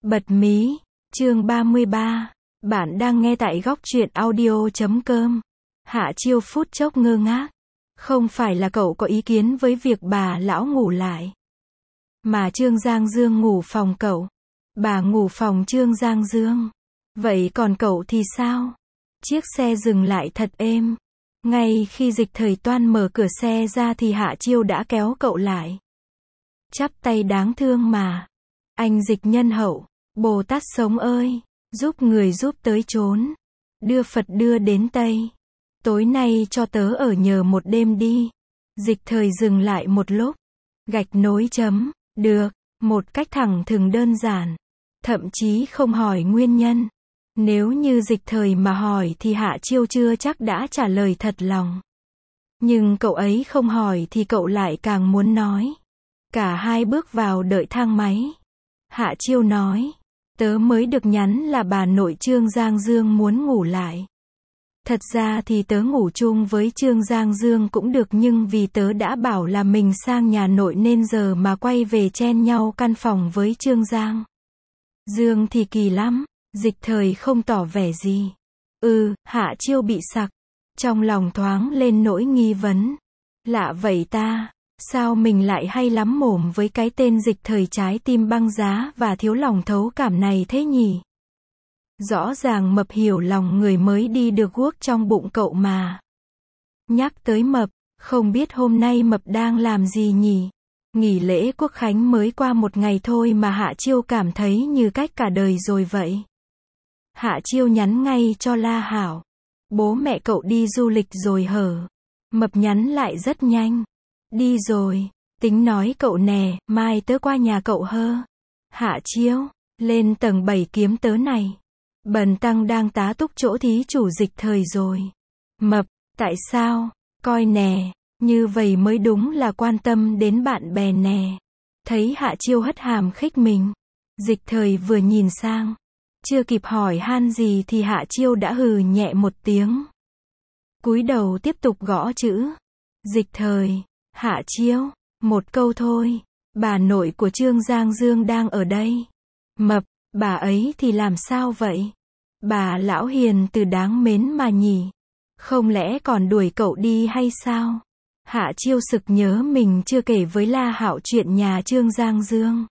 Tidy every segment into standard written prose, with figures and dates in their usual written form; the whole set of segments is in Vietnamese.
Bật mí, chương 33. Bạn đang nghe tại góc truyện audio.com. Hạ Chiêu phút chốc ngơ ngác. Không phải là cậu có ý kiến với việc bà lão ngủ lại, mà Trương Giang Dương ngủ phòng cậu. Bà ngủ phòng Trương Giang Dương. Vậy còn cậu thì sao? Chiếc xe dừng lại thật êm. Ngay khi Dịch Thời toan mở cửa xe ra thì Hạ Chiêu đã kéo cậu lại. Chắp tay đáng thương mà. Anh Dịch nhân hậu, Bồ Tát sống ơi, giúp người giúp tới chốn. Đưa Phật đưa đến Tây. Tối nay cho tớ ở nhờ một đêm đi. Dịch Thời dừng lại một lúc. Gạch nối chấm, được, một cách thẳng thừng đơn giản. Thậm chí không hỏi nguyên nhân. Nếu như Dịch Thời mà hỏi thì Hạ Chiêu chưa chắc đã trả lời thật lòng. Nhưng cậu ấy không hỏi thì cậu lại càng muốn nói. Cả hai bước vào đợi thang máy. Hạ Chiêu nói, tớ mới được nhắn là bà nội Trương Giang Dương muốn ngủ lại. Thật ra thì tớ ngủ chung với Trương Giang Dương cũng được, nhưng vì tớ đã bảo là mình sang nhà nội nên giờ mà quay về chen nhau căn phòng với Trương Giang Dương thì kỳ lắm. Dịch Thời không tỏ vẻ gì. Hạ Chiêu bị sặc. Trong lòng thoáng lên nỗi nghi vấn. Lạ vậy ta, sao mình lại hay lắm mồm với cái tên Dịch Thời trái tim băng giá và thiếu lòng thấu cảm này thế nhỉ? Rõ ràng Mập hiểu lòng người mới đi được guốc trong bụng cậu mà. Nhắc tới Mập, không biết hôm nay Mập đang làm gì nhỉ? Nghỉ lễ Quốc Khánh mới qua một ngày thôi mà Hạ Chiêu cảm thấy như cách cả đời rồi vậy. Hạ Chiêu nhắn ngay cho La Hảo. Bố mẹ cậu đi du lịch rồi hở? Mập nhắn lại rất nhanh. Đi rồi, tính nói cậu nè, mai tớ qua nhà cậu hơ. Hạ Chiêu, lên tầng 7 kiếm tớ này. Bần tăng đang tá túc chỗ thí chủ Dịch Thời rồi. Mập, tại sao? Coi nè, như vậy mới đúng là quan tâm đến bạn bè nè. Thấy Hạ Chiêu hất hàm khích mình. Dịch Thời vừa nhìn sang. Chưa kịp hỏi han gì thì Hạ Chiêu đã hừ nhẹ một tiếng. Cúi đầu tiếp tục gõ chữ. Dịch Thời, Hạ Chiêu, một câu thôi. Bà nội của Trương Giang Dương đang ở đây. Mập, bà ấy thì làm sao vậy? Bà lão hiền từ đáng mến mà nhỉ. Không lẽ còn đuổi cậu đi hay sao? Hạ Chiêu sực nhớ mình chưa kể với La Hạo chuyện nhà Trương Giang Dương.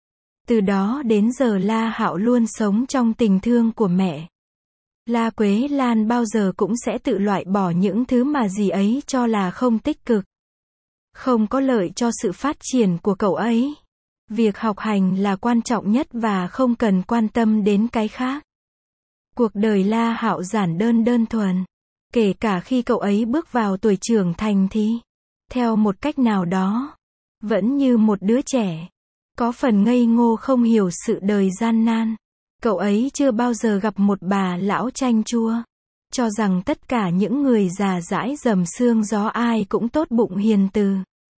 Từ đó đến giờ La Hạo luôn sống trong tình thương của mẹ. La Quế Lan bao giờ cũng sẽ tự loại bỏ những thứ mà dì ấy cho là không tích cực, không có lợi cho sự phát triển của cậu ấy. Việc học hành là quan trọng nhất và không cần quan tâm đến cái khác. Cuộc đời La Hạo giản đơn thuần. Kể cả khi cậu ấy bước vào tuổi trưởng thành thì, theo một cách nào đó, vẫn như một đứa trẻ. Có phần ngây ngô không hiểu sự đời gian nan. Cậu ấy chưa bao giờ gặp một bà lão chanh chua, cho rằng tất cả những người già dãi dầm xương gió ai cũng tốt bụng hiền từ.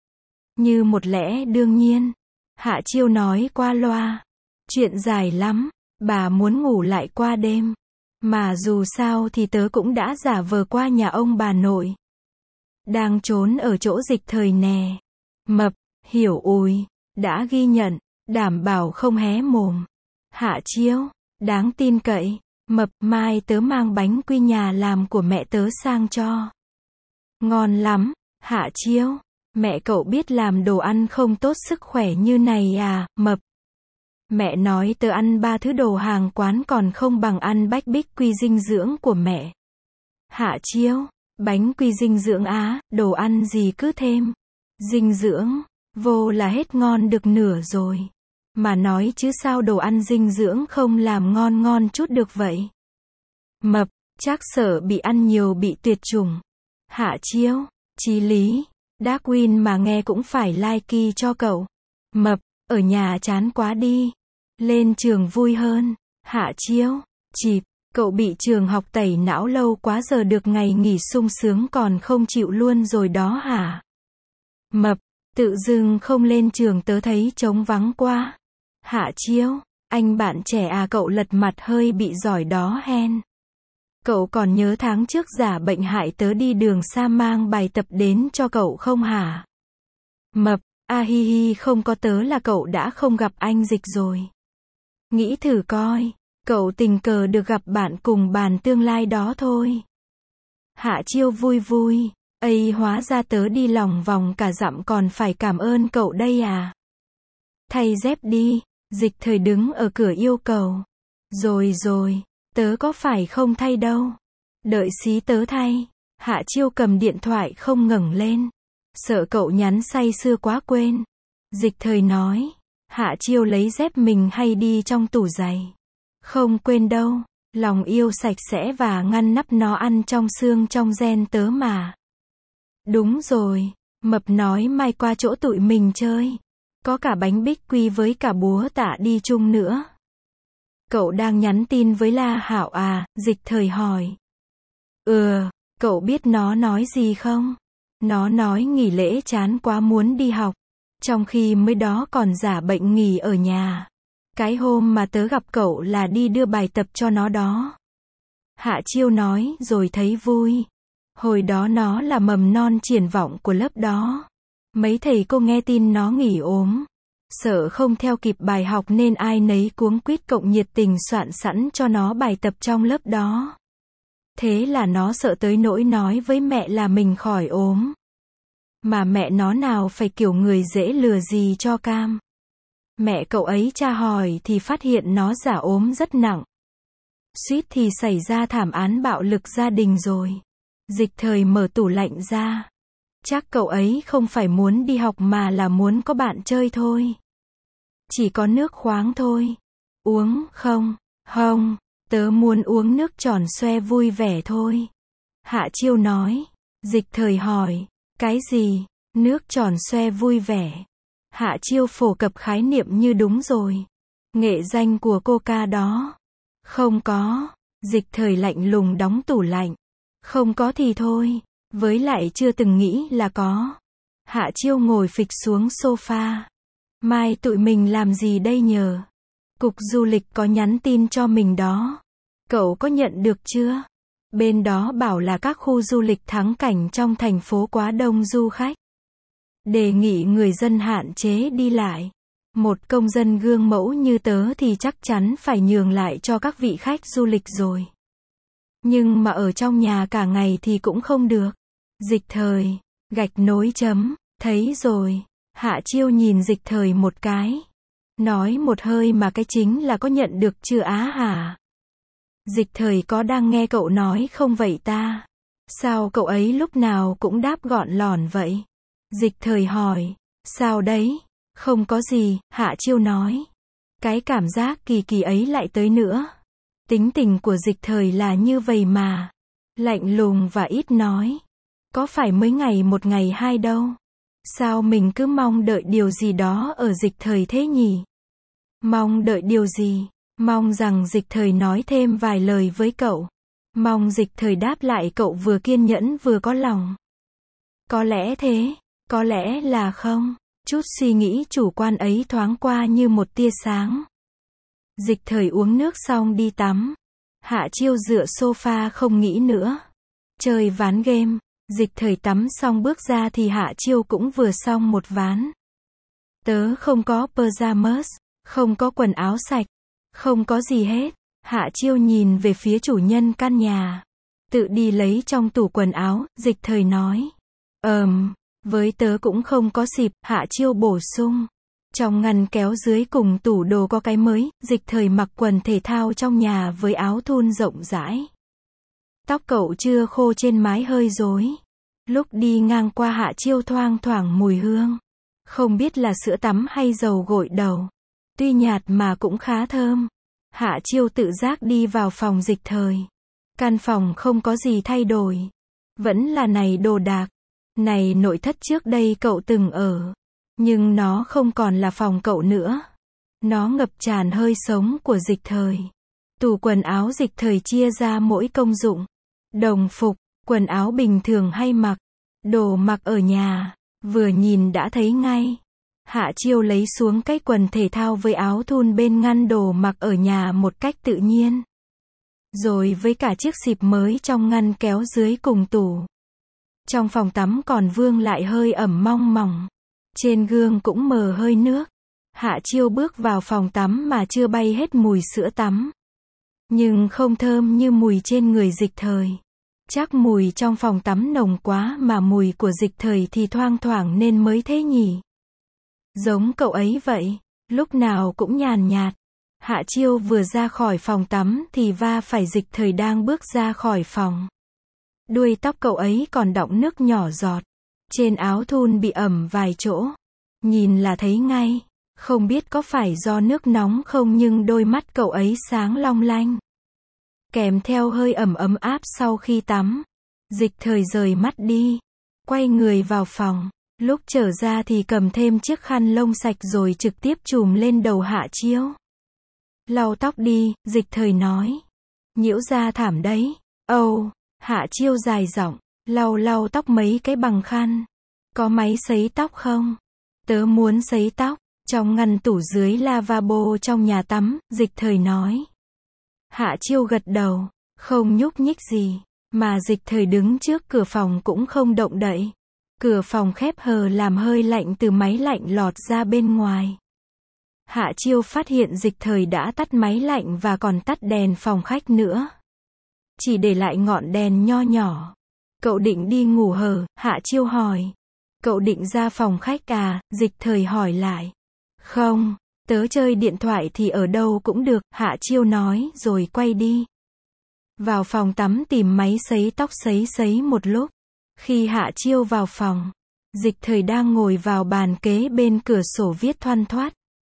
Như một lẽ đương nhiên, Hạ Chiêu nói qua loa. Chuyện dài lắm, bà muốn ngủ lại qua đêm. Mà dù sao thì tớ cũng đã giả vờ qua nhà ông bà nội. Đang trốn ở chỗ Dịch Thời nè. Mập, hiểu ùi, đã ghi nhận, đảm bảo không hé mồm. Hạ Chiêu, đáng tin cậy. Mập, mai tớ mang bánh quy nhà làm của mẹ tớ sang cho. Ngon lắm. Hạ Chiêu, mẹ cậu biết làm đồ ăn không tốt sức khỏe như này à? Mập, mẹ nói tớ ăn 3 thứ đồ hàng quán còn không bằng ăn bách bích quy dinh dưỡng của mẹ. Hạ Chiêu, bánh quy dinh dưỡng á, đồ ăn gì cứ thêm dinh dưỡng vô là hết ngon được nửa rồi. Mà nói chứ sao đồ ăn dinh dưỡng không làm ngon chút được vậy? Mập, chắc sợ bị ăn nhiều bị tuyệt chủng. Hạ Chiêu, chí lý, Darwin mà nghe cũng phải like cho cậu. Mập, ở nhà chán quá đi. Lên trường vui hơn. Hạ Chiêu, chịp, cậu bị trường học tẩy não lâu quá giờ được ngày nghỉ sung sướng còn không chịu luôn rồi đó hả? Mập, tự dưng không lên trường tớ thấy trống vắng quá. Hạ Chiêu, anh bạn trẻ à? Cậu lật mặt hơi bị giỏi đó hen. Cậu còn nhớ tháng trước giả bệnh hại tớ đi đường xa mang bài tập đến cho cậu không hả? Mập, hi hi, không có tớ là cậu đã không gặp anh Dịch rồi. Nghĩ thử coi, cậu tình cờ được gặp bạn cùng bàn tương lai đó thôi. Hạ Chiêu vui vui, ây hóa ra tớ đi lòng vòng cả dặm còn phải cảm ơn cậu đây à. Thay dép đi, Dịch Thời đứng ở cửa yêu cầu. Rồi rồi, tớ có phải không thay đâu. Đợi xí tớ thay. Hạ Chiêu cầm điện thoại không ngẩng lên. Sợ cậu nhắn say sưa quá quên. Dịch Thời nói. Hạ Chiêu lấy dép mình hay đi trong tủ giày. Không quên đâu, lòng yêu sạch sẽ và ngăn nắp nó ăn trong xương trong gen tớ mà. Đúng rồi, Mập nói mai qua chỗ tụi mình chơi. Có cả bánh bích quy với cả búa tạ đi chung nữa. Cậu đang nhắn tin với La Hạo à? Dịch Thời hỏi. Cậu biết nó nói gì không? Nó nói nghỉ lễ chán quá muốn đi học. Trong khi mới đó còn giả bệnh nghỉ ở nhà. Cái hôm mà tớ gặp cậu là đi đưa bài tập cho nó đó. Hạ Chiêu nói rồi thấy vui. Hồi đó nó là mầm non triển vọng của lớp đó. Mấy thầy cô nghe tin nó nghỉ ốm. Sợ không theo kịp bài học nên ai nấy cuống quýt cộng nhiệt tình soạn sẵn cho nó bài tập trong lớp đó. Thế là nó sợ tới nỗi nói với mẹ là mình khỏi ốm. Mà mẹ nó nào phải kiểu người dễ lừa gì cho cam. Mẹ cậu ấy tra hỏi thì phát hiện nó giả ốm rất nặng. Suýt thì xảy ra thảm án bạo lực gia đình rồi. Dịch Thời mở tủ lạnh ra. Chắc cậu ấy không phải muốn đi học mà là muốn có bạn chơi thôi. Chỉ có nước khoáng thôi. Uống không? Không, tớ muốn uống nước tròn xoe vui vẻ thôi. Hạ Chiêu nói. Dịch Thời hỏi. Cái gì? Nước tròn xoe vui vẻ. Hạ Chiêu phổ cập khái niệm như đúng rồi. Nghệ danh của Coca đó. Không có. Dịch Thời lạnh lùng đóng tủ lạnh. Không có thì thôi. Với lại chưa từng nghĩ là có. Hạ Chiêu ngồi phịch xuống sofa. Mai tụi mình làm gì đây nhờ? Cục du lịch có nhắn tin cho mình đó. Cậu có nhận được chưa? Bên đó bảo là các khu du lịch thắng cảnh trong thành phố quá đông du khách. Đề nghị người dân hạn chế đi lại. Một công dân gương mẫu như tớ thì chắc chắn phải nhường lại cho các vị khách du lịch rồi. Nhưng mà ở trong nhà cả ngày thì cũng không được. Dịch Thời, gạch nối chấm, thấy rồi. Hạ Chiêu nhìn Dịch Thời một cái. Nói một hơi mà cái chính là có nhận được chưa á hả? Dịch Thời có đang nghe cậu nói không vậy ta? Sao cậu ấy lúc nào cũng đáp gọn lỏn vậy? Dịch Thời hỏi. Sao đấy? Không có gì, Hạ Chiêu nói. Cái cảm giác kỳ kỳ ấy lại tới nữa. Tính tình của Dịch Thời là như vậy mà. Lạnh lùng và ít nói. Có phải mới ngày một ngày hai đâu. Sao mình cứ mong đợi điều gì đó ở Dịch Thời thế nhỉ? Mong đợi điều gì? Mong rằng Dịch Thời nói thêm vài lời với cậu. Mong Dịch Thời đáp lại cậu vừa kiên nhẫn vừa có lòng. Có lẽ thế, có lẽ là không. Chút suy nghĩ chủ quan ấy thoáng qua như một tia sáng. Dịch Thời uống nước xong đi tắm. Hạ Chiêu dựa sofa không nghĩ nữa. Chơi ván game. Dịch Thời tắm xong bước ra thì Hạ Chiêu cũng vừa xong một ván. Tớ không có pyjamas, không có quần áo sạch, không có gì hết. Hạ Chiêu nhìn về phía chủ nhân căn nhà. Tự đi lấy trong tủ quần áo, Dịch Thời nói. Với tớ cũng không có xịp, Hạ Chiêu bổ sung. Trong ngăn kéo dưới cùng tủ đồ có cái mới, Dịch Thời mặc quần thể thao trong nhà với áo thun rộng rãi. Tóc cậu chưa khô trên mái hơi rối. Lúc đi ngang qua Hạ Chiêu thoang thoảng mùi hương. Không biết là sữa tắm hay dầu gội đầu. Tuy nhạt mà cũng khá thơm. Hạ Chiêu tự giác đi vào phòng Dịch Thời. Căn phòng không có gì thay đổi. Vẫn là này đồ đạc. Này nội thất trước đây cậu từng ở. Nhưng nó không còn là phòng cậu nữa. Nó ngập tràn hơi sống của Dịch Thời. Tủ quần áo Dịch Thời chia ra mỗi công dụng. Đồng phục, quần áo bình thường hay mặc. Đồ mặc ở nhà. Vừa nhìn đã thấy ngay. Hạ Chiêu lấy xuống cái quần thể thao với áo thun bên ngăn đồ mặc ở nhà một cách tự nhiên. Rồi với cả chiếc xịp mới trong ngăn kéo dưới cùng tủ. Trong phòng tắm còn vương lại hơi ẩm mong mỏng. Trên gương cũng mờ hơi nước. Hạ Chiêu bước vào phòng tắm mà chưa bay hết mùi sữa tắm. Nhưng không thơm như mùi trên người Dịch Thời. Chắc mùi trong phòng tắm nồng quá mà mùi của Dịch Thời thì thoang thoảng nên mới thế nhỉ. Giống cậu ấy vậy, lúc nào cũng nhàn nhạt. Hạ Chiêu vừa ra khỏi phòng tắm thì va phải Dịch Thời đang bước ra khỏi phòng. Đuôi tóc cậu ấy còn đọng nước nhỏ giọt. Trên áo thun bị ẩm vài chỗ. Nhìn là thấy ngay. Không biết có phải do nước nóng không nhưng đôi mắt cậu ấy sáng long lanh. Kèm theo hơi ẩm áp sau khi tắm. Dịch Thời rời mắt đi. Quay người vào phòng. Lúc trở ra thì cầm thêm chiếc khăn lông sạch rồi trực tiếp chùm lên đầu Hạ Chiêu. Lau tóc đi, Dịch Thời nói. Nhiễu ra thảm đấy. Âu, Hạ Chiêu dài giọng, lau tóc mấy cái bằng khăn. Có máy sấy tóc không? Tớ muốn sấy tóc. Trong ngăn tủ dưới lavabo trong nhà tắm, Dịch Thời nói. Hạ Chiêu gật đầu, không nhúc nhích gì, mà Dịch Thời đứng trước cửa phòng cũng không động đậy. Cửa phòng khép hờ làm hơi lạnh từ máy lạnh lọt ra bên ngoài. Hạ Chiêu phát hiện Dịch Thời đã tắt máy lạnh và còn tắt đèn phòng khách nữa. Chỉ để lại ngọn đèn nho nhỏ. Cậu định đi ngủ hờ? Hạ Chiêu hỏi. Cậu định ra phòng khách à? Dịch Thời hỏi lại. Không, tớ chơi điện thoại thì ở đâu cũng được, Hạ Chiêu nói rồi quay đi. Vào phòng tắm tìm máy sấy tóc sấy một lúc. Khi Hạ Chiêu vào phòng, Dịch Thời đang ngồi vào bàn kế bên cửa sổ viết thoăn thoắt.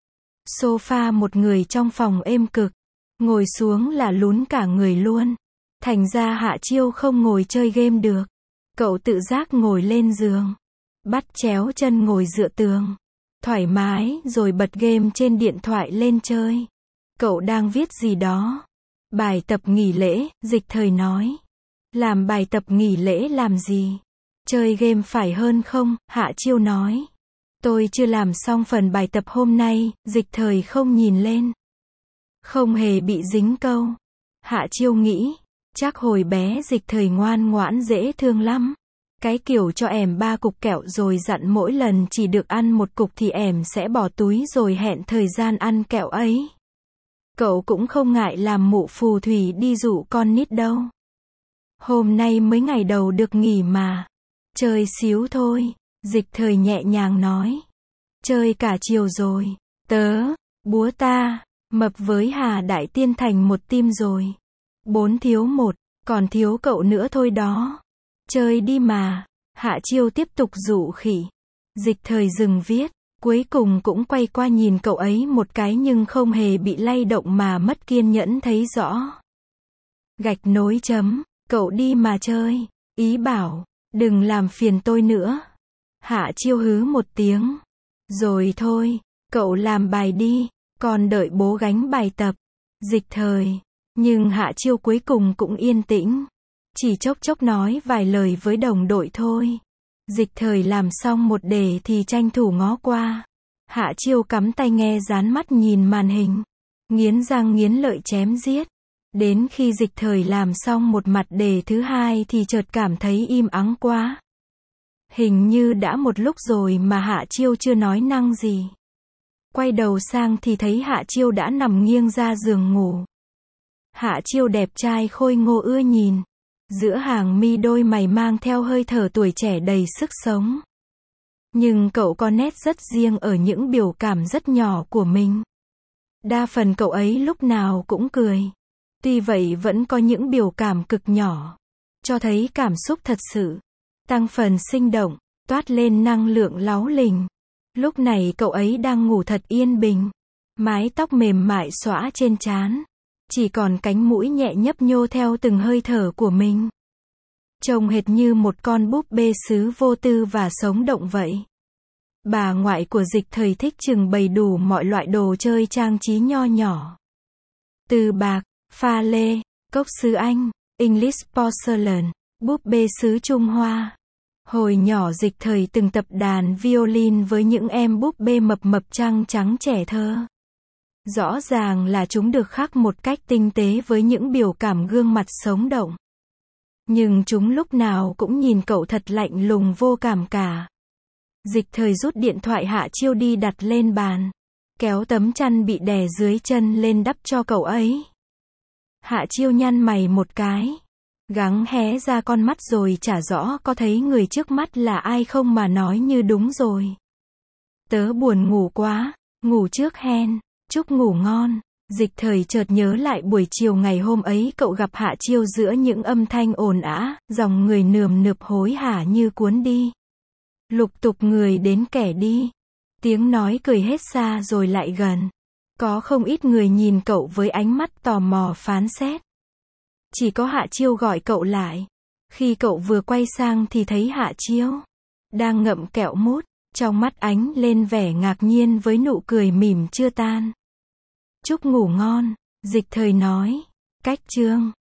Sofa một người trong phòng êm cực. Ngồi xuống là lún cả người luôn. Thành ra Hạ Chiêu không ngồi chơi game được. Cậu tự giác ngồi lên giường. Bắt chéo chân ngồi dựa tường. Thoải mái rồi bật game trên điện thoại lên chơi. Cậu đang viết gì đó. Bài tập nghỉ lễ, Dịch Thời nói. Làm bài tập nghỉ lễ làm gì? Chơi game phải hơn không? Hạ Chiêu nói. Tôi chưa làm xong phần bài tập hôm nay, Dịch Thời không nhìn lên. Không hề bị dính câu. Hạ Chiêu nghĩ, chắc hồi bé Dịch Thời ngoan ngoãn dễ thương lắm. Cái kiểu cho ẻm 3 cục kẹo rồi dặn mỗi lần chỉ được ăn 1 cục thì ẻm sẽ bỏ túi rồi hẹn thời gian ăn kẹo ấy. Cậu cũng không ngại làm mụ phù thủy đi dụ con nít đâu. Hôm nay mới ngày đầu được nghỉ mà. Chơi xíu thôi, Dịch Thời nhẹ nhàng nói. Chơi cả chiều rồi. Tớ, búa ta, mập với Hà Đại Tiên thành một team rồi. 4 thiếu 1, còn thiếu cậu nữa thôi đó. Chơi đi mà. Hạ Chiêu tiếp tục dụ khỉ. Dịch Thời dừng viết. Cuối cùng cũng quay qua nhìn cậu ấy một cái nhưng không hề bị lay động mà mất kiên nhẫn thấy rõ. Gạch nối chấm. Cậu đi mà chơi. Ý bảo. Đừng làm phiền tôi nữa. Hạ Chiêu hứ một tiếng. Rồi thôi. Cậu làm bài đi. Còn đợi bố gánh bài tập. Dịch Thời. Nhưng Hạ Chiêu cuối cùng cũng yên tĩnh. Chỉ chốc nói vài lời với đồng đội thôi. Dịch Thời làm xong một đề thì tranh thủ ngó qua. Hạ Chiêu cắm tai nghe dán mắt nhìn màn hình. Nghiến răng nghiến lợi chém giết. Đến khi Dịch Thời làm xong một mặt đề thứ hai thì chợt cảm thấy im ắng quá. Hình như đã một lúc rồi mà Hạ Chiêu chưa nói năng gì. Quay đầu sang thì thấy Hạ Chiêu đã nằm nghiêng ra giường ngủ. Hạ Chiêu đẹp trai khôi ngô ưa nhìn. Giữa hàng mi đôi mày mang theo hơi thở tuổi trẻ đầy sức sống. Nhưng cậu có nét rất riêng ở những biểu cảm rất nhỏ của mình. Đa phần cậu ấy lúc nào cũng cười. Tuy vậy vẫn có những biểu cảm cực nhỏ. Cho thấy cảm xúc thật sự. Tăng phần sinh động, toát lên năng lượng láu lình. Lúc này cậu ấy đang ngủ thật yên bình. Mái tóc mềm mại xõa trên trán. Chỉ còn cánh mũi nhẹ nhấp nhô theo từng hơi thở của mình. Trông hệt như một con búp bê sứ vô tư và sống động vậy. Bà ngoại của Dịch Thời thích trưng bày đủ mọi loại đồ chơi trang trí nho nhỏ. Từ bạc, pha lê, cốc sứ Anh, English porcelain, búp bê sứ Trung Hoa. Hồi nhỏ Dịch Thời từng tập đàn violin với những em búp bê mập trăng trắng trẻ thơ. Rõ ràng là chúng được khắc một cách tinh tế với những biểu cảm gương mặt sống động. Nhưng chúng lúc nào cũng nhìn cậu thật lạnh lùng vô cảm cả. Dịch Thời rút điện thoại Hạ Chiêu đi đặt lên bàn. kéo tấm chăn bị đè dưới chân lên đắp cho cậu ấy. Hạ Chiêu nhăn mày một cái, gắng hé ra con mắt rồi chả rõ có thấy người trước mắt là ai không mà nói như đúng rồi. Tớ buồn ngủ quá, ngủ trước hen, chúc ngủ ngon. Dịch Thời chợt nhớ lại buổi chiều ngày hôm ấy cậu gặp Hạ Chiêu giữa những âm thanh ồn ào, dòng người nườm nượp hối hả như cuốn đi. Lục tục người đến kẻ đi. Tiếng nói cười hết xa rồi lại gần. Có không ít người nhìn cậu với ánh mắt tò mò phán xét. Chỉ có Hạ Chiêu gọi cậu lại. Khi cậu vừa quay sang thì thấy Hạ Chiêu đang ngậm kẹo mút, trong mắt ánh lên vẻ ngạc nhiên với nụ cười mỉm chưa tan. Chúc ngủ ngon, Dịch Thời nói. Cách chương